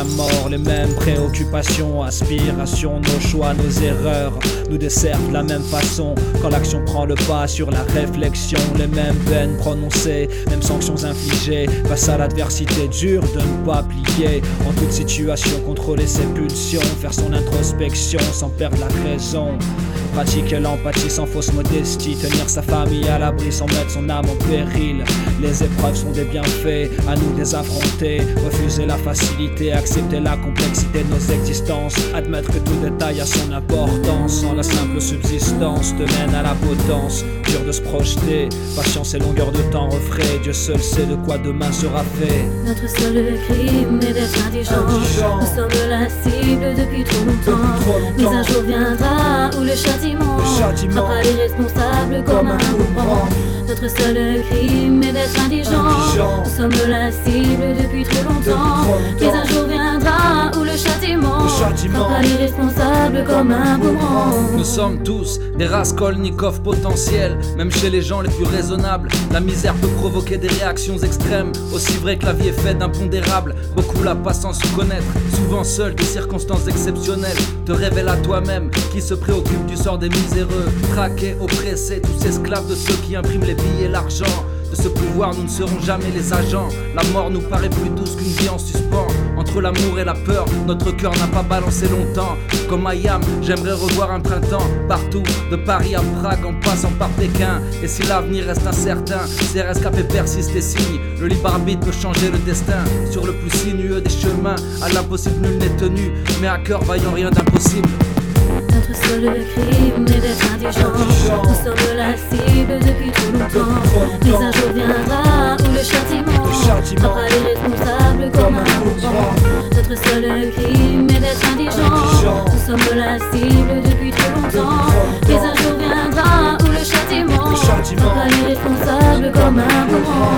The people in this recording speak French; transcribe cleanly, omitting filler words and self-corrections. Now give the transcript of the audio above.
la mort. Les mêmes préoccupations, aspirations, nos choix, nos erreurs nous desservent de la même façon. Quand l'action prend le pas sur la réflexion, les mêmes peines prononcées, mêmes sanctions infligées. Face à l'adversité, dur de ne pas plier. En toute situation, contrôler ses pulsions, faire son introspection sans perdre la raison. Pratiquer l'empathie sans fausse modestie, tenir sa famille à l'abri sans mettre son âme en péril. Les épreuves sont des bienfaits, à nous de les affronter. Refuser la facilité, accepter la complexité de nos existences. Admettre que tout détail a son importance. Sans la simple subsistance te mène à la potence. Dur de se projeter, patience et longueur de temps refrais. Dieu seul sait de quoi demain sera fait. Notre seul crime est d'être indigent. Nous sommes la cible depuis trop longtemps. Mais un jour viendra où le châtiment frappera les responsables comme un boomerang. Notre seul crime est d'être indigent. Nous sommes la cible depuis trop longtemps. Mais un jour viendra où le châtiment frappera les responsables comme un boomerang. Nous sommes tous des Raskolnikov potentiels. Même chez les gens les plus raisonnables, la misère peut provoquer des réactions extrêmes. Aussi vrai que la vie est faite d'impondérables. Beaucoup la passent sans se connaître, souvent seuls de circonstances exceptionnelles. Te révèle à toi-même qui se préoccupe du sort des miséreux. Traqués, oppressés, tous esclaves de ceux qui impriment les billets et l'argent. De ce pouvoir nous ne serons jamais les agents. La mort nous paraît plus douce qu'une vie en suspens. Entre l'amour et la peur, notre cœur n'a pas balancé longtemps. Comme Ayam, j'aimerais revoir un printemps. Partout, de Paris à Prague en passant par Pékin. Et si l'avenir reste incertain, ces rescapés persistent et signent. Le libre arbitre peut changer le destin. Sur le plus sinueux des chemins, à l'impossible nul n'est tenu. Mais à cœur vaillant rien d'impossible. Notre seul crime est d'être indigent. Nous sommes la cible depuis trop longtemps. Mais un jour viendra où le châtiment frappera les